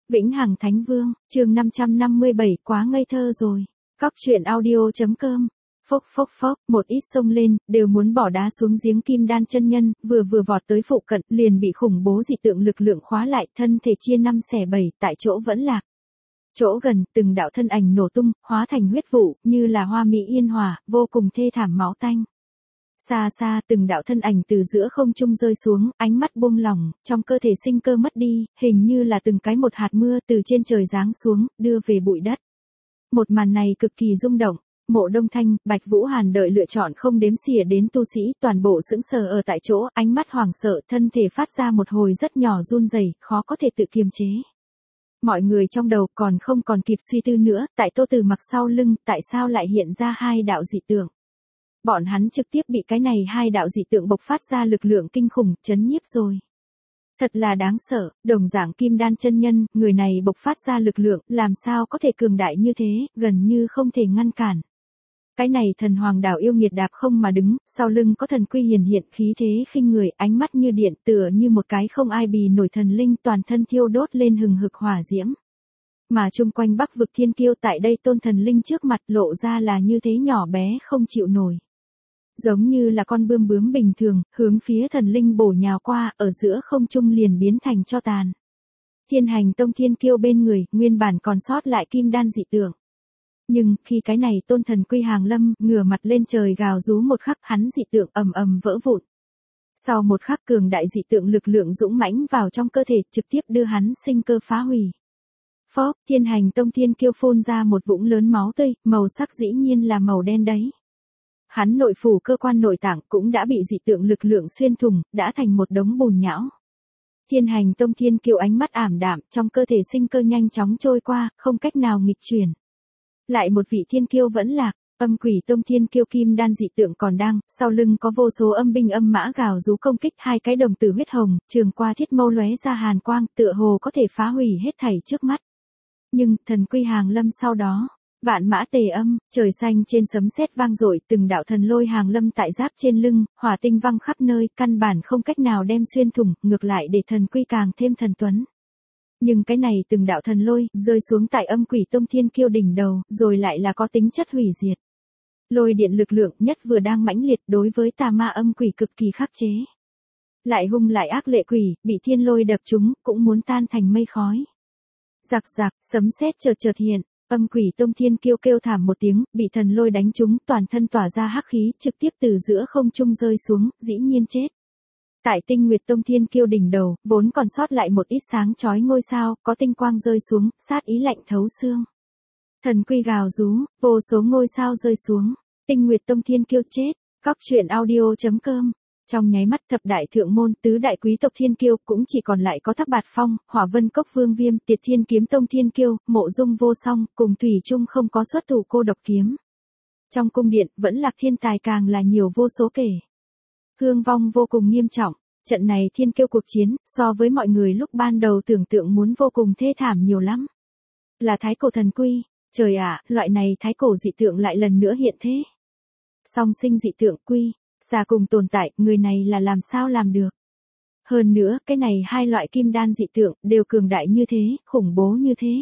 Vĩnh Hằng Thánh Vương, chương 557, quá ngây thơ rồi. Cóc truyện audio.com. Phốc phốc phốc, một ít xông lên, đều muốn bỏ đá xuống giếng Kim Đan chân nhân, vừa vọt tới phụ cận, liền bị khủng bố dị tượng lực lượng khóa lại, thân thể chia 5 xẻ 7, tại chỗ vẫn lạc. Chỗ gần, từng đạo thân ảnh nổ tung, hóa thành huyết vụ, như là hoa mỹ yên hòa, vô cùng thê thảm máu tanh. Xa xa, từng đạo thân ảnh từ giữa không trung rơi xuống, ánh mắt buông lỏng, trong cơ thể sinh cơ mất đi, hình như là từng cái một hạt mưa từ trên trời giáng xuống, đưa về bụi đất. Một màn này cực kỳ rung động. Mộ Đông Thanh, Bạch Vũ Hàn đợi lựa chọn không đếm xỉa đến tu sĩ, toàn bộ sững sờ ở tại chỗ, ánh mắt hoảng sợ, thân thể phát ra một hồi rất nhỏ run rẩy, khó có thể tự kiềm chế. Mọi người trong đầu còn kịp suy tư nữa, tại Tô Từ Mặc sau lưng, tại sao lại hiện ra hai đạo dị tượng? Bọn hắn trực tiếp bị cái này hai đạo dị tượng bộc phát ra lực lượng kinh khủng, chấn nhiếp rồi. Thật là đáng sợ, đồng dạng Kim Đan chân nhân, người này bộc phát ra lực lượng, làm sao có thể cường đại như thế, gần như không thể ngăn cản. Cái này thần hoàng đảo yêu nghiệt đạp không mà đứng, sau lưng có thần quy hiển hiện khí thế khinh người, ánh mắt như điện tựa như một cái không ai bì nổi thần linh toàn thân thiêu đốt lên hừng hực hỏa diễm. Mà chung quanh Bắc vực thiên kiêu tại đây tôn thần linh trước mặt lộ ra là như thế nhỏ bé không chịu nổi. Giống như là con bướm bình thường, hướng phía thần linh bổ nhào qua, ở giữa không trung liền biến thành tro tàn. Thiên Hành Tông thiên kiêu bên người, nguyên bản còn sót lại kim đan dị tượng. Nhưng, khi cái này tôn thần quy hàng lâm, ngửa mặt lên trời gào rú một khắc, hắn dị tượng ầm ầm vỡ vụn. Sau một khắc cường đại dị tượng lực lượng dũng mãnh vào trong cơ thể, trực tiếp đưa hắn sinh cơ phá hủy. Phốc, Thiên Hành Tông thiên kiêu phun ra một vũng lớn máu tươi, màu sắc dĩ nhiên là màu đen đấy. Hắn nội phủ cơ quan nội tạng cũng đã bị dị tượng lực lượng xuyên thủng, đã thành một đống bùn nhão. Thiên Hành Tông thiên kiêu ánh mắt ảm đạm, trong cơ thể sinh cơ nhanh chóng trôi qua, không cách nào nghịch chuyển. Lại một vị thiên kiêu vẫn lạc, Âm Quỷ Tông thiên kiêu kim đan dị tượng còn đang, sau lưng có vô số âm binh âm mã gào rú công kích, hai cái đồng tử huyết hồng, trường qua thiết mâu lóe ra hàn quang, tựa hồ có thể phá hủy hết thảy trước mắt. Nhưng, thần quy hàng lâm sau đó, vạn mã tề âm, trời xanh trên sấm sét vang dội, từng đạo thần lôi hàng lâm tại giáp trên lưng, hỏa tinh văng khắp nơi, căn bản không cách nào đem xuyên thủng, ngược lại để thần quy càng thêm thần tuấn. Nhưng cái này từng đạo thần lôi, rơi xuống tại Âm Quỷ Tông thiên kiêu đỉnh đầu, rồi lại là có tính chất hủy diệt. Lôi điện lực lượng nhất vừa đang mãnh liệt đối với tà ma âm quỷ cực kỳ khắc chế. Lại hung lại ác lệ quỷ, bị thiên lôi đập trúng, cũng muốn tan thành mây khói. Rạc rạc, sấm sét chợt hiện, Âm Quỷ Tông thiên kiêu kêu thảm một tiếng, bị thần lôi đánh trúng, toàn thân tỏa ra hắc khí, trực tiếp từ giữa không trung rơi xuống, dĩ nhiên chết. Tại Tinh Nguyệt Tông thiên kiêu đỉnh đầu, vốn còn sót lại một ít sáng chói ngôi sao, có tinh quang rơi xuống, sát ý lạnh thấu xương. Thần quy gào rú, vô số ngôi sao rơi xuống, Tinh Nguyệt Tông thiên kiêu chết. Cóc truyện audio.com. Trong nháy mắt thập đại thượng môn, tứ đại quý tộc thiên kiêu cũng chỉ còn lại có Thác Bạt Phong, Hỏa Vân Cốc Vương Viêm, Tiệt Thiên Kiếm Tông thiên kiêu, Mộ Dung Vô Song, cùng thủy chung không có xuất thủ cô độc kiếm. Trong cung điện, vẫn lạc thiên tài càng là nhiều vô số kể. Thương vong vô cùng nghiêm trọng, trận này thiên kiêu cuộc chiến, so với mọi người lúc ban đầu tưởng tượng muốn vô cùng thê thảm nhiều lắm. Là thái cổ thần quy, trời ạ, loại này thái cổ dị tượng lại lần nữa hiện thế. Song sinh dị tượng quy, già cùng tồn tại, người này là làm sao làm được. Hơn nữa, cái này hai loại kim đan dị tượng, đều cường đại như thế, khủng bố như thế.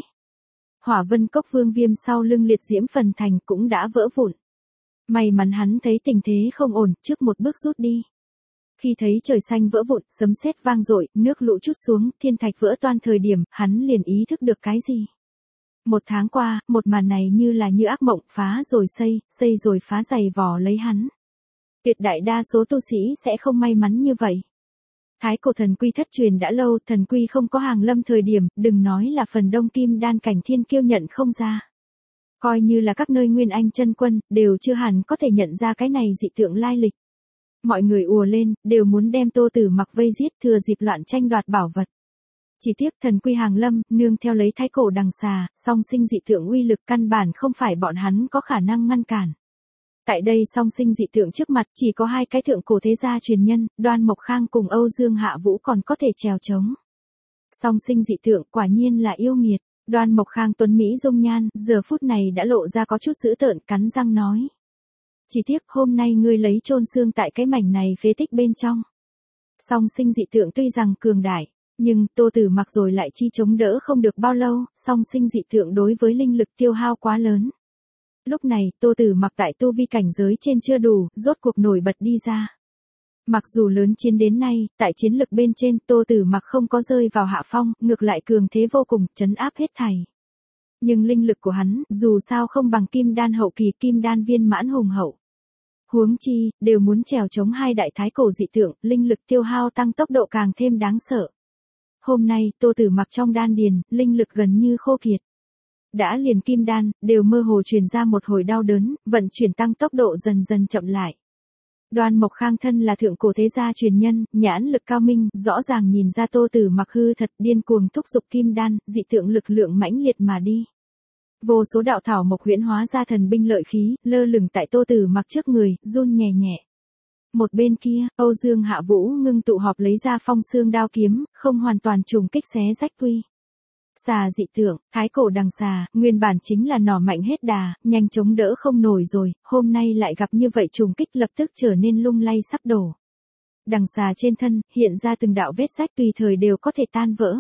Hỏa Vân Cốc Vương Viêm sau lưng liệt diễm phần thành cũng đã vỡ vụn. May mắn hắn thấy tình thế không ổn, trước một bước rút đi. Khi thấy trời xanh vỡ vụn, sấm sét vang dội, nước lũ trút xuống, thiên thạch vỡ toang thời điểm, hắn liền ý thức được cái gì. Một tháng qua, một màn này như là như ác mộng, phá rồi xây rồi phá giày vò lấy hắn. Tuyệt đại đa số tu sĩ sẽ không may mắn như vậy. Thái cổ thần quy thất truyền đã lâu, thần quy không có hàng lâm thời điểm, đừng nói là phần đông kim đan cảnh thiên kiêu nhận không ra. Coi như là các nơi nguyên anh chân quân, đều chưa hẳn có thể nhận ra cái này dị tượng lai lịch. Mọi người ùa lên, đều muốn đem Tô Tử Mặc vây giết, thừa dịp loạn tranh đoạt bảo vật. Chỉ tiếc thần quy hàng lâm, nương theo lấy thái cổ đằng xà, song sinh dị tượng uy lực căn bản không phải bọn hắn có khả năng ngăn cản. Tại đây song sinh dị tượng trước mặt chỉ có hai cái thượng cổ thế gia truyền nhân, Đoan Mộc Khang cùng Âu Dương Hạ Vũ còn có thể trèo trống. Song sinh dị tượng quả nhiên là yêu nghiệt. Đoan Mộc Khang tuấn mỹ dung nhan, giờ phút này đã lộ ra có chút dữ tợn, cắn răng nói. Chỉ tiếc hôm nay ngươi lấy chôn xương tại cái mảnh này phế tích bên trong. Song sinh dị tượng tuy rằng cường đại, Nhưng Tô Tử Mặc rồi lại chi chống đỡ không được bao lâu, song sinh dị tượng đối với linh lực tiêu hao quá lớn. Lúc này, Tô Tử Mặc tại tu vi cảnh giới trên chưa đủ, rốt cuộc nổi bật đi ra. Mặc dù lớn chiến đến nay, tại chiến lực bên trên Tô Tử Mặc không có rơi vào hạ phong, ngược lại cường thế vô cùng, trấn áp hết thảy. Nhưng linh lực của hắn, dù sao không bằng kim đan hậu kỳ, kim đan viên mãn hùng hậu. Huống chi, đều muốn trèo chống hai đại thái cổ dị tượng, linh lực tiêu hao tăng tốc độ càng thêm đáng sợ. Hôm nay, Tô Tử Mặc trong đan điền, linh lực gần như khô kiệt. Đã liền kim đan, đều mơ hồ truyền ra một hồi đau đớn, vận chuyển tăng tốc độ dần dần chậm lại. Đoan Mộc Khang thân là thượng cổ thế gia truyền nhân, nhãn lực cao minh, rõ ràng nhìn ra Tô Tử Mặc hư thật, điên cuồng thúc giục kim đan, dị tượng lực lượng mãnh liệt mà đi. Vô số đạo thảo mộc huyễn hóa ra thần binh lợi khí, lơ lửng tại Tô Tử Mặc trước người, run nhẹ nhẹ. Một bên kia, Âu Dương Hạ Vũ ngưng tụ họp lấy ra phong xương đao kiếm, không hoàn toàn trùng kích xé rách quy. Xà dị tượng, thái cổ đằng xà, nguyên bản chính là nỏ mạnh hết đà, nhanh chống đỡ không nổi rồi, hôm nay lại gặp như vậy trùng kích lập tức trở nên lung lay sắp đổ. Đằng xà trên thân, hiện ra từng đạo vết rách tùy thời đều có thể tan vỡ.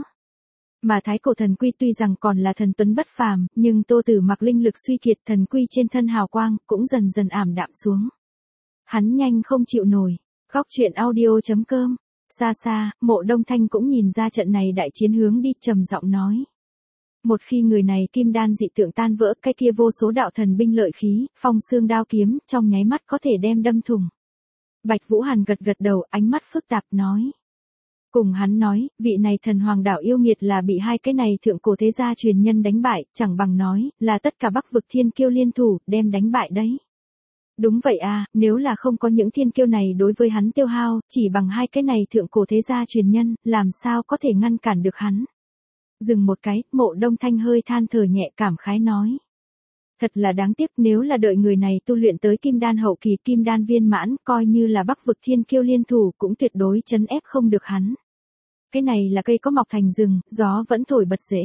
Mà thái cổ thần quy tuy rằng còn là thần tuấn bất phàm, nhưng Tô Tử Mặc linh lực suy kiệt, thần quy trên thân hào quang, cũng dần dần ảm đạm xuống. Hắn nhanh không chịu nổi. Góc truyện audio.com. Xa xa, Mộ Đông Thanh cũng nhìn ra trận này đại chiến hướng đi, trầm giọng nói. Một khi người này kim đan dị tượng tan vỡ, cái kia vô số đạo thần binh lợi khí, phong xương đao kiếm, trong nháy mắt có thể đem đâm thủng. Bạch Vũ Hàn gật gật đầu, ánh mắt phức tạp nói. Cùng hắn nói, vị này thần hoàng đạo yêu nghiệt là bị hai cái này thượng cổ thế gia truyền nhân đánh bại, chẳng bằng nói, là tất cả Bắc vực thiên kiêu liên thủ, đem đánh bại đấy. Đúng vậy à, nếu là không có những thiên kiêu này đối với hắn tiêu hao, chỉ bằng hai cái này thượng cổ thế gia truyền nhân, làm sao có thể ngăn cản được hắn. Dừng một cái, Mộ Đông Thanh hơi than thở nhẹ, cảm khái nói. Thật là đáng tiếc, nếu là đợi người này tu luyện tới kim đan hậu kỳ, kim đan viên mãn, coi như là Bắc vực thiên kiêu liên thủ cũng tuyệt đối trấn ép không được hắn. Cái này là cây có mọc thành rừng, gió vẫn thổi bật rễ.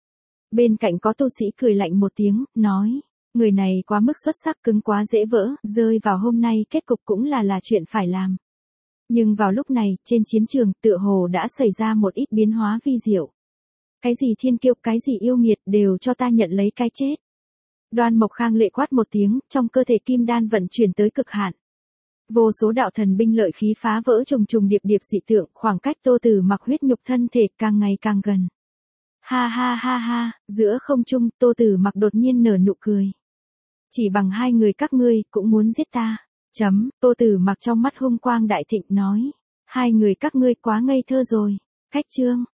Bên cạnh có tu sĩ cười lạnh một tiếng, nói. Người này quá mức xuất sắc, cứng quá dễ vỡ, rơi vào hôm nay kết cục cũng là chuyện phải làm. Nhưng vào lúc này, trên chiến trường, tựa hồ đã xảy ra một ít biến hóa vi diệu. Cái gì thiên kiêu, cái gì yêu nghiệt, đều cho ta nhận lấy cái chết. Đoan Mộc Khang lệ quát một tiếng, trong cơ thể kim đan vận chuyển tới cực hạn. Vô số đạo thần binh lợi khí phá vỡ trùng trùng điệp điệp dị tượng, khoảng cách Tô Tử Mặc huyết nhục thân thể càng ngày càng gần. Ha ha ha ha, giữa không trung, Tô Tử Mặc đột nhiên nở nụ cười. Chỉ bằng hai người các ngươi, cũng muốn giết ta. Tô Tử Mặc trong mắt hung quang đại thịnh nói. Hai người các ngươi quá ngây thơ rồi. Cách chương.